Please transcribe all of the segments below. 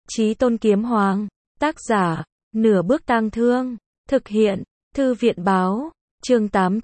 Chí Tôn Kiếm Hoàng. Tác giả, Nửa Bước Tang Thương. Thực hiện, Thư viện báo. Chương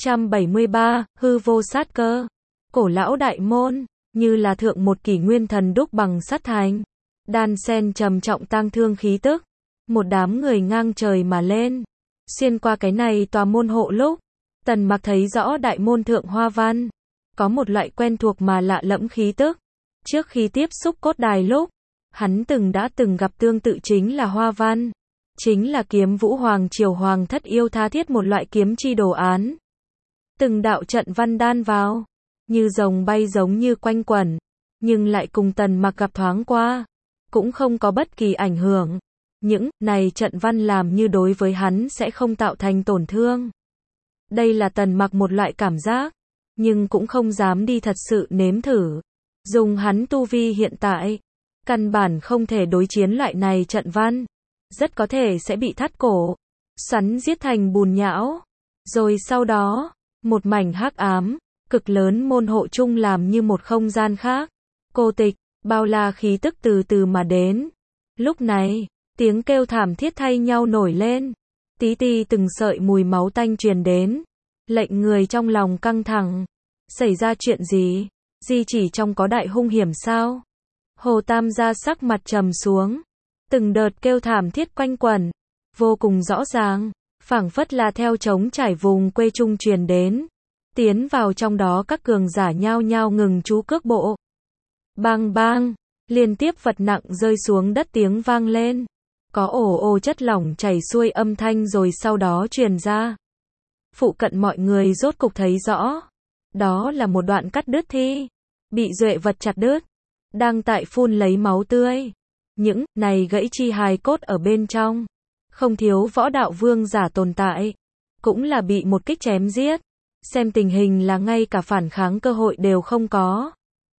873, Hư Vô Sát Cơ. Cổ lão đại môn, như là thượng một kỷ nguyên thần đúc bằng sắt thành. Đan sen trầm trọng tang thương khí tức. Một đám người ngang trời mà lên. Xuyên qua cái này tòa môn hộ lúc, Tần Mặc thấy rõ đại môn thượng hoa văn. Có một loại quen thuộc mà lạ lẫm khí tức. Trước khi tiếp xúc cốt đài lúc, hắn đã từng gặp tương tự chính là hoa văn. Chính là kiếm vũ hoàng triều hoàng thất yêu tha thiết một loại kiếm chi đồ án. Từng đạo trận văn đan vào, như rồng bay giống như quanh quẩn, nhưng lại cùng Tần Mặc gặp thoáng qua, cũng không có bất kỳ ảnh hưởng. Những này trận văn làm như đối với hắn sẽ không tạo thành tổn thương. Đây là Tần Mặc một loại cảm giác, nhưng cũng không dám đi thật sự nếm thử. Dùng hắn tu vi hiện tại, căn bản không thể đối chiến loại này trận văn. Rất có thể sẽ bị thắt cổ, xoắn giết thành bùn nhão. Rồi sau đó, một mảnh hắc ám, cực lớn môn hộ chung làm như một không gian khác. Cô tịch, bao la khí tức từ từ mà đến. Lúc này, tiếng kêu thảm thiết thay nhau nổi lên. Tí ti từng sợi mùi máu tanh truyền đến. Lệnh người trong lòng căng thẳng. Xảy ra chuyện gì? Di chỉ trong có đại hung hiểm sao? Hồ Tam gia sắc mặt trầm xuống. Từng đợt kêu thảm thiết quanh quẩn, vô cùng rõ ràng, phảng phất là theo trống trải vùng quê trung truyền đến. Tiến vào trong đó các cường giả nhao nhao ngừng chú cước bộ. Bang bang, liên tiếp vật nặng rơi xuống đất tiếng vang lên. Có ồ ồ chất lỏng chảy xuôi âm thanh rồi sau đó truyền ra. Phụ cận mọi người rốt cục thấy rõ. Đó là một đoạn cắt đứt thi, bị duệ vật chặt đứt, đang tại phun lấy máu tươi. Những này gãy chi hài cốt ở bên trong, không thiếu võ đạo vương giả tồn tại, cũng là bị một kích chém giết. Xem tình hình là ngay cả phản kháng cơ hội đều không có.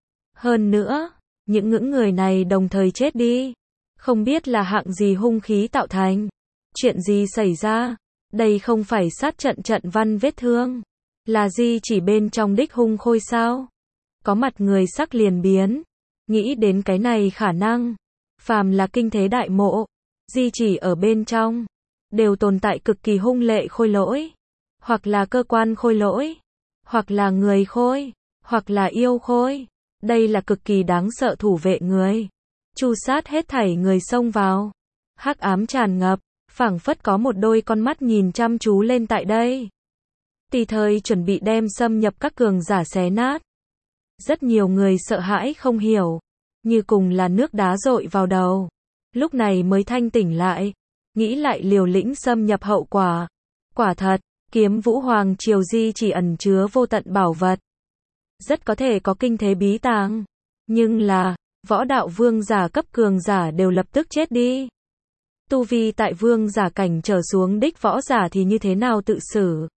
Hơn nữa, những người này đồng thời chết đi. Không biết là hạng gì hung khí tạo thành. Chuyện gì xảy ra? Đây không phải sát trận văn vết thương. Là gì chỉ bên trong đích hung khôi sao? Có mặt người sắc liền biến. Nghĩ đến cái này khả năng. Phàm là kinh thế đại mộ, di chỉ ở bên trong, đều tồn tại cực kỳ hung lệ khôi lỗi. Hoặc là cơ quan khôi lỗi, hoặc là người khôi, hoặc là yêu khôi. Đây là cực kỳ đáng sợ thủ vệ người. Chu sát hết thảy người xông vào. Hắc ám tràn ngập, phảng phất có một đôi con mắt nhìn chăm chú lên tại đây. Tùy thời chuẩn bị đem xâm nhập các cường giả xé nát. Rất nhiều người sợ hãi không hiểu. Như cùng là nước đá dội vào đầu. Lúc này mới thanh tỉnh lại. Nghĩ lại liều lĩnh xâm nhập hậu quả. Quả thật, kiếm vũ hoàng triều di chỉ ẩn chứa vô tận bảo vật. Rất có thể có kinh thế bí tàng. Nhưng là, võ đạo vương giả cấp cường giả đều lập tức chết đi. Tu vi tại vương giả cảnh trở xuống đích võ giả thì như thế nào tự xử?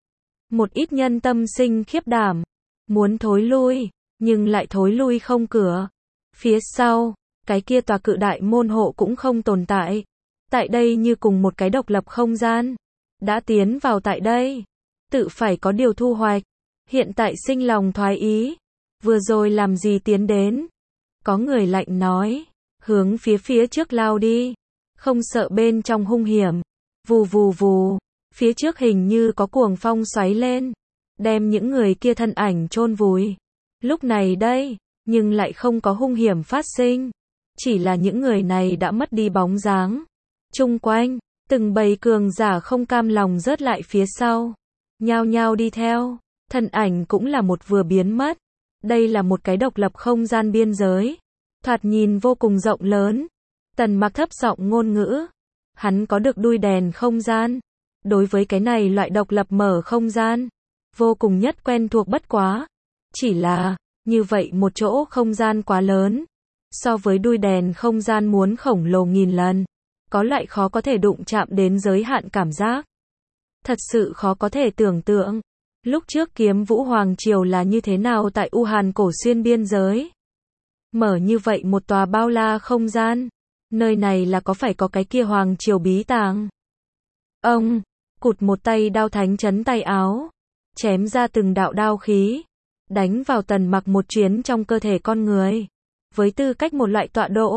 Một ít nhân tâm sinh khiếp đảm. Muốn thối lui, nhưng lại thối lui không cửa. Phía sau, cái kia tòa cự đại môn hộ cũng không tồn tại. Tại đây như cùng một cái độc lập không gian. Đã tiến vào tại đây, tự phải có điều thu hoạch. Hiện tại sinh lòng thoái ý. Vừa rồi làm gì tiến đến? Có người lạnh nói, hướng phía trước lao đi. Không sợ bên trong hung hiểm. Vù vù vù, phía trước hình như có cuồng phong xoáy lên. Đem những người kia thân ảnh chôn vùi. Lúc này đây, nhưng lại không có hung hiểm phát sinh. Chỉ là những người này đã mất đi bóng dáng. Chung quanh, từng bầy cường giả không cam lòng rớt lại phía sau. Nhao nhao đi theo, thân ảnh cũng là một vừa biến mất. Đây là một cái độc lập không gian biên giới. Thoạt nhìn vô cùng rộng lớn. Tần Mặc thấp giọng ngôn ngữ. Hắn có được đuôi đèn không gian. Đối với cái này loại độc lập mở không gian, vô cùng nhất quen thuộc bất quá. Chỉ là, như vậy một chỗ không gian quá lớn. So với đuôi đèn không gian muốn khổng lồ nghìn lần. Có loại khó có thể đụng chạm đến giới hạn cảm giác. Thật sự khó có thể tưởng tượng. Lúc trước kiếm vũ hoàng triều là như thế nào tại U Hàn cổ xuyên biên giới. Mở như vậy một tòa bao la không gian. Nơi này là có phải có cái kia hoàng triều bí tàng. Ông, cụt một tay đao thánh chấn tay áo. Chém ra từng đạo đao khí. Đánh vào Tần Mặc một chuyến trong cơ thể con người. Với tư cách một loại tọa độ,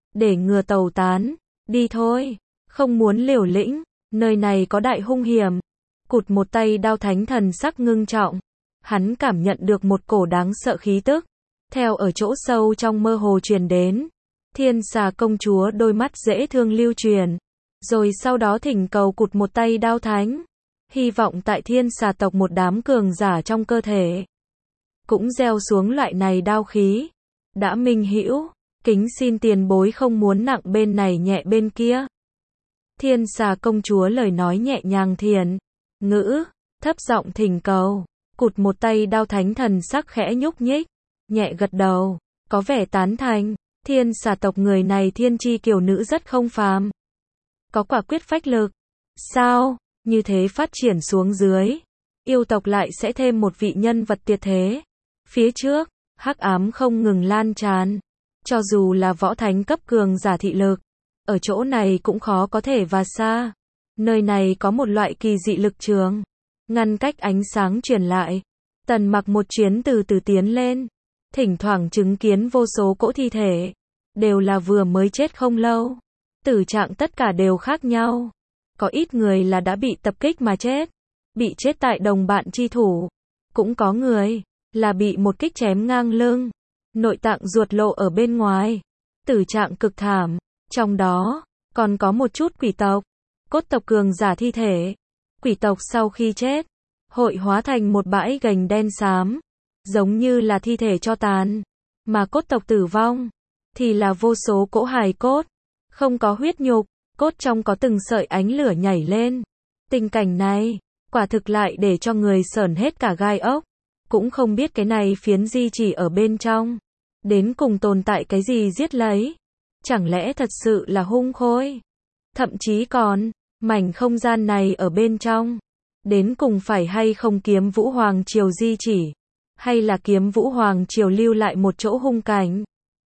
để ngừa tẩu tán. Đi thôi, không muốn liều lĩnh, nơi này có đại hung hiểm. Cụt một tay đao thánh thần sắc ngưng trọng. Hắn cảm nhận được một cổ đáng sợ khí tức. Theo ở chỗ sâu trong mơ hồ truyền đến. Thiên xà công chúa đôi mắt dễ thương lưu truyền. Rồi sau đó thỉnh cầu cụt một tay đao thánh. Hy vọng tại thiên xà tộc một đám cường giả trong cơ thể. Cũng gieo xuống loại này đao khí. Đã minh hữu, kính xin tiền bối không muốn nặng bên này nhẹ bên kia. Thiên xà công chúa lời nói nhẹ nhàng thiền. Ngữ, thấp giọng thỉnh cầu. Cụt một tay đao thánh thần sắc khẽ nhúc nhích. Nhẹ gật đầu, có vẻ tán thành. Thiên xà tộc người này thiên chi kiều nữ rất không phàm. Có quả quyết phách lực. Sao, như thế phát triển xuống dưới. Yêu tộc lại sẽ thêm một vị nhân vật tuyệt thế. Phía trước, hắc ám không ngừng lan tràn. Cho dù là võ thánh cấp cường giả thị lực. Ở chỗ này cũng khó có thể và xa. Nơi này có một loại kỳ dị lực trường. Ngăn cách ánh sáng truyền lại. Tần Mặc một chuyến từ từ tiến lên. Thỉnh thoảng chứng kiến vô số cỗ thi thể. Đều là vừa mới chết không lâu. Tử trạng tất cả đều khác nhau. Có ít người là đã bị tập kích mà chết. Bị chết tại đồng bạn chi thủ. Cũng có người là bị một kích chém ngang lưng. Nội tạng ruột lộ ở bên ngoài. Tử trạng cực thảm. Trong đó, còn có một chút quỷ tộc. Cốt tộc cường giả thi thể. Quỷ tộc sau khi chết, hội hóa thành một bãi gành đen xám. Giống như là thi thể cho tàn. Mà cốt tộc tử vong, thì là vô số cỗ hài cốt. Không có huyết nhục, cốt trong có từng sợi ánh lửa nhảy lên. Tình cảnh này, quả thực lại để cho người sởn hết cả gai ốc. Cũng không biết cái này phiến di chỉ ở bên trong. Đến cùng tồn tại cái gì giết lấy. Chẳng lẽ thật sự là hung khôi? Thậm chí còn, mảnh không gian này ở bên trong. Đến cùng phải hay không kiếm Vũ Hoàng Triều di chỉ. Hay là kiếm Vũ Hoàng Triều lưu lại một chỗ hung cảnh.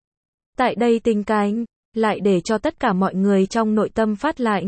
Tại đây tình cảnh, lại để cho tất cả mọi người trong nội tâm phát lạnh.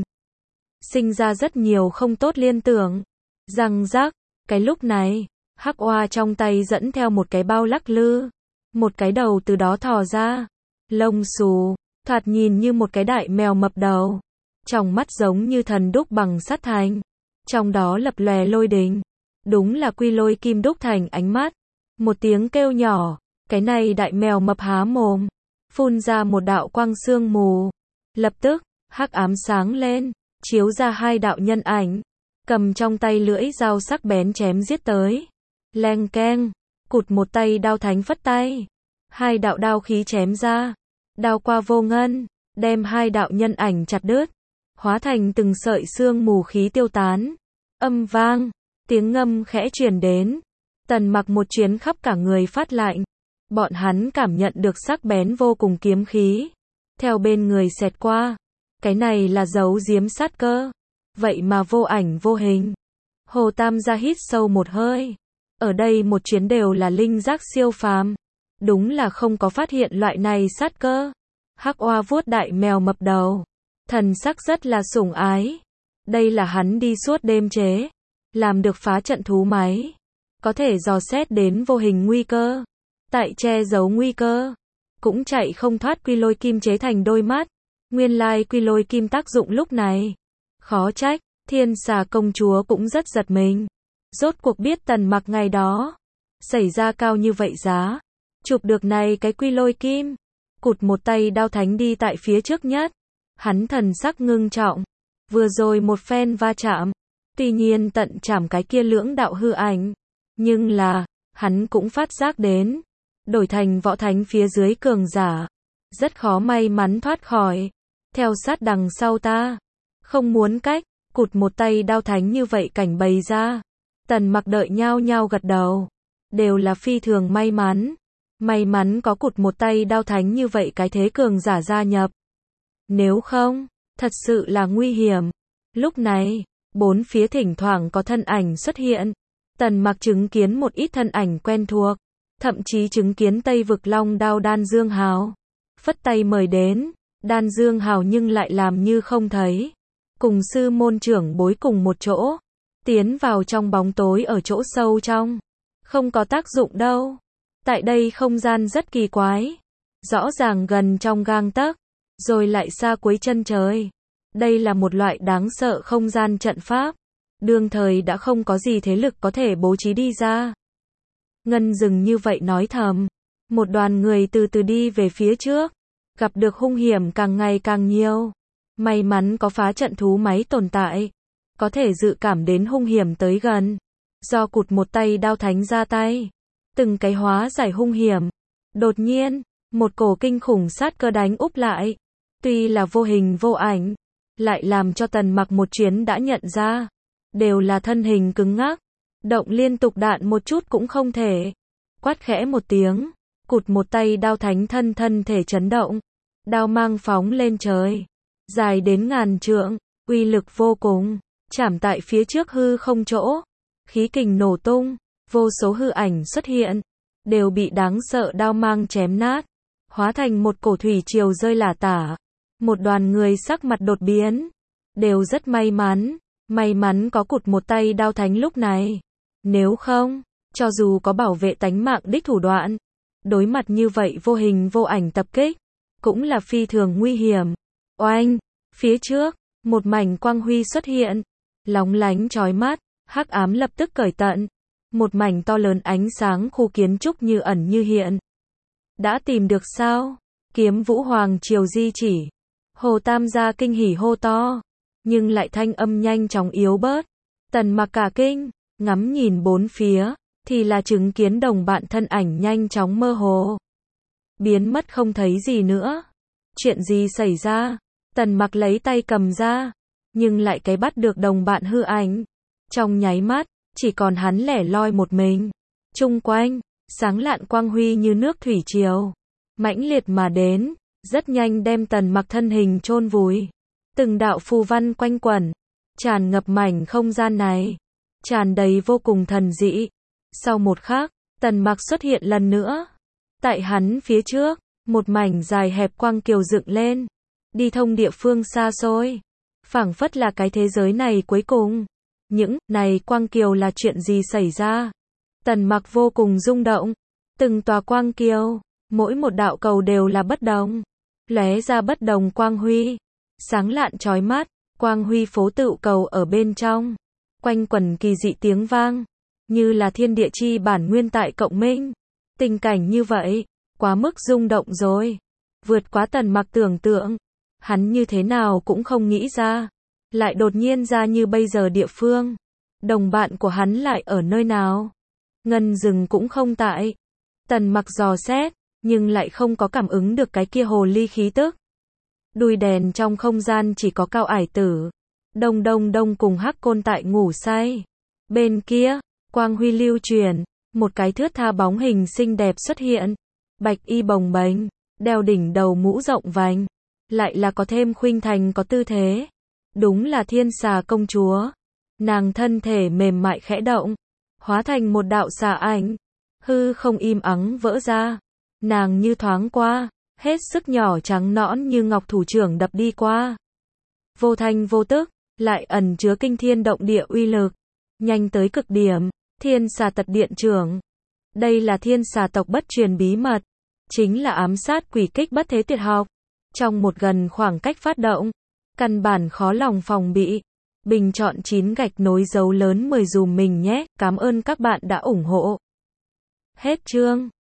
Sinh ra rất nhiều không tốt liên tưởng. Răng rắc, cái lúc này, hắc oa trong tay dẫn theo một cái bao lắc lư. Một cái đầu từ đó thò ra. Lông xù, thoạt nhìn như một cái đại mèo mập đầu. Trong mắt giống như thần đúc bằng sắt thành. Trong đó lập lòe lôi đình. Đúng là quy lôi kim đúc thành ánh mắt. Một tiếng kêu nhỏ, cái này đại mèo mập há mồm. Phun ra một đạo quang sương mù. Lập tức, hắc ám sáng lên, chiếu ra hai đạo nhân ảnh. Cầm trong tay lưỡi dao sắc bén chém giết tới. Leng keng, cụt một tay đao thánh phất tay. Hai đạo đao khí chém ra. Đao qua vô ngân, đem hai đạo nhân ảnh chặt đứt. Hóa thành từng sợi sương mù khí tiêu tán. Âm vang, tiếng ngâm khẽ truyền đến. Tần Mặc một chuyến khắp cả người phát lạnh. Bọn hắn cảm nhận được sắc bén vô cùng kiếm khí. Theo bên người xẹt qua. Cái này là dấu giếm sát cơ. Vậy mà vô ảnh vô hình. Hồ Tam gia hít sâu một hơi. Ở đây một chuyến đều là linh giác siêu phàm. Đúng là không có phát hiện loại này sát cơ. Hắc oa vuốt đại mèo mập đầu. Thần sắc rất là sủng ái. Đây là hắn đi suốt đêm chế. Làm được phá trận thú máy. Có thể dò xét đến vô hình nguy cơ. Tại che giấu nguy cơ. Cũng chạy không thoát quy lôi kim chế thành đôi mắt. Nguyên lai quy lôi kim tác dụng lúc này. Khó trách, thiên xà công chúa cũng rất giật mình. Rốt cuộc biết Tần Mặc ngày đó. Xảy ra cao như vậy giá. Chụp được này cái quy lôi kim. Cụt một tay đao thánh đi tại phía trước nhất. Hắn thần sắc ngưng trọng. Vừa rồi một phen va chạm. Tuy nhiên tận chảm cái kia lưỡng đạo hư ảnh. Nhưng là, hắn cũng phát giác đến. Đổi thành võ thánh phía dưới cường giả. Rất khó may mắn thoát khỏi. Theo sát đằng sau ta. Không muốn cách, cụt một tay đao thánh như vậy cảnh bày ra. Tần Mặc đợi nhao nhao gật đầu. Đều là phi thường may mắn. May mắn có cụt một tay đao thánh như vậy cái thế cường giả gia nhập. Nếu không, thật sự là nguy hiểm. Lúc này, bốn phía thỉnh thoảng có thân ảnh xuất hiện. Tần Mặc chứng kiến một ít thân ảnh quen thuộc. Thậm chí chứng kiến Tây Vực Long Đao Đan Dương Hào. Phất tay mời đến. Đan Dương Hào nhưng lại làm như không thấy. Cùng sư môn trưởng bối cùng một chỗ. Tiến vào trong bóng tối ở chỗ sâu trong. Không có tác dụng đâu. Tại đây không gian rất kỳ quái. Rõ ràng gần trong gang tấc. rồi lại xa cuối chân trời. Đây là một loại đáng sợ không gian trận pháp. Đương thời đã không có gì thế lực có thể bố trí đi ra. Ngân dừng như vậy nói thầm. Một đoàn người từ từ đi về phía trước. Gặp được hung hiểm càng ngày càng nhiều. May mắn có phá trận thú máy tồn tại. Có thể dự cảm đến hung hiểm tới gần. Do cụt một tay đao thánh ra tay. Từng cái hóa giải hung hiểm. Đột nhiên, một cổ kinh khủng sát cơ đánh úp lại. Tuy là vô hình vô ảnh. Lại làm cho Tần Mặc một chuyến đã nhận ra. Đều là thân hình cứng ngắc. Động liên tục đạn một chút cũng không thể. Quát khẽ một tiếng. Cụt một tay đao thánh thân thể chấn động. Đao mang phóng lên trời. Dài đến ngàn trượng. Uy lực vô cùng. Chạm tại phía trước hư không chỗ. Khí kình nổ tung. Vô số hư ảnh xuất hiện. Đều bị đáng sợ đao mang chém nát. Hóa thành một cổ thủy triều rơi lả tả. Một đoàn người sắc mặt đột biến. Đều rất may mắn. May mắn có cụt một tay đao thánh lúc này. Nếu không, cho dù có bảo vệ tánh mạng đích thủ đoạn. Đối mặt như vậy vô hình vô ảnh tập kích. Cũng là phi thường nguy hiểm. Oanh, phía trước, một mảnh quang huy xuất hiện. Lóng lánh chói mắt, hắc ám lập tức cởi tận. Một mảnh to lớn ánh sáng khu kiến trúc như ẩn như hiện. Đã tìm được sao? Kiếm Vũ Hoàng Triều di chỉ. Hồ Tam gia kinh hỉ hô to. Nhưng lại thanh âm nhanh chóng yếu bớt. Tần Mặc cả kinh, ngắm nhìn bốn phía, thì là chứng kiến đồng bạn thân ảnh nhanh chóng mơ hồ. Biến mất không thấy gì nữa. Chuyện gì xảy ra? Tần Mặc lấy tay cầm ra, nhưng lại cái bắt được đồng bạn hư ảnh. Trong nháy mắt, chỉ còn hắn lẻ loi một mình. Chung quanh, sáng lạn quang huy như nước thủy triều. Mãnh liệt mà đến, rất nhanh đem Tần Mặc thân hình chôn vùi. Từng đạo phù văn quanh quẩn, tràn ngập mảnh không gian này. Tràn đầy vô cùng thần dị. Sau một khắc, Tần Mặc xuất hiện lần nữa. Tại hắn phía trước, một mảnh dài hẹp quang kiều dựng lên. Đi thông địa phương xa xôi. Phảng phất là cái thế giới này cuối cùng. Những này quang kiều là chuyện gì xảy ra? Tần Mặc vô cùng rung động. Từng tòa quang kiều, mỗi một đạo cầu đều là bất đồng. Lóe ra bất đồng quang huy. Sáng lạn chói mắt, quang huy phố tựu cầu ở bên trong. Quanh quẩn kỳ dị tiếng vang. Như là thiên địa chi bản nguyên tại cộng minh. Tình cảnh như vậy, quá mức rung động rồi. Vượt quá Tần Mặc tưởng tượng. Hắn như thế nào cũng không nghĩ ra. Lại đột nhiên ra như bây giờ địa phương. Đồng bạn của hắn lại ở nơi nào? Ngân Dừng cũng không tại. Tần Mặc dò xét, nhưng lại không có cảm ứng được cái kia hồ ly khí tức. Đuôi đèn trong không gian chỉ có Cao Ải Tử. Đông cùng Hắc Côn tại ngủ say. Bên kia, quang huy lưu truyền, một cái thướt tha bóng hình xinh đẹp xuất hiện. Bạch y bồng bềnh, đeo đỉnh đầu mũ rộng vành. Lại là có thêm khuynh thành có tư thế. Đúng là Thiên Xà công chúa. Nàng thân thể mềm mại khẽ động, hóa thành một đạo xà ảnh. Hư không im ắng vỡ ra. Nàng như thoáng qua, hết sức nhỏ trắng nõn như ngọc thủ trưởng đập đi qua. Vô thanh vô tức, lại ẩn chứa kinh thiên động địa uy lực. Nhanh tới cực điểm, Thiên Xà Tật Điện trưởng. Đây là Thiên Xà tộc bất truyền bí mật. Chính là ám sát quỷ kích bất thế tuyệt học. Trong một gần khoảng cách phát động, căn bản khó lòng phòng bị. Bình chọn 9 gạch nối dấu lớn 10 dùm mình nhé. Cảm ơn các bạn đã ủng hộ. Hết chương.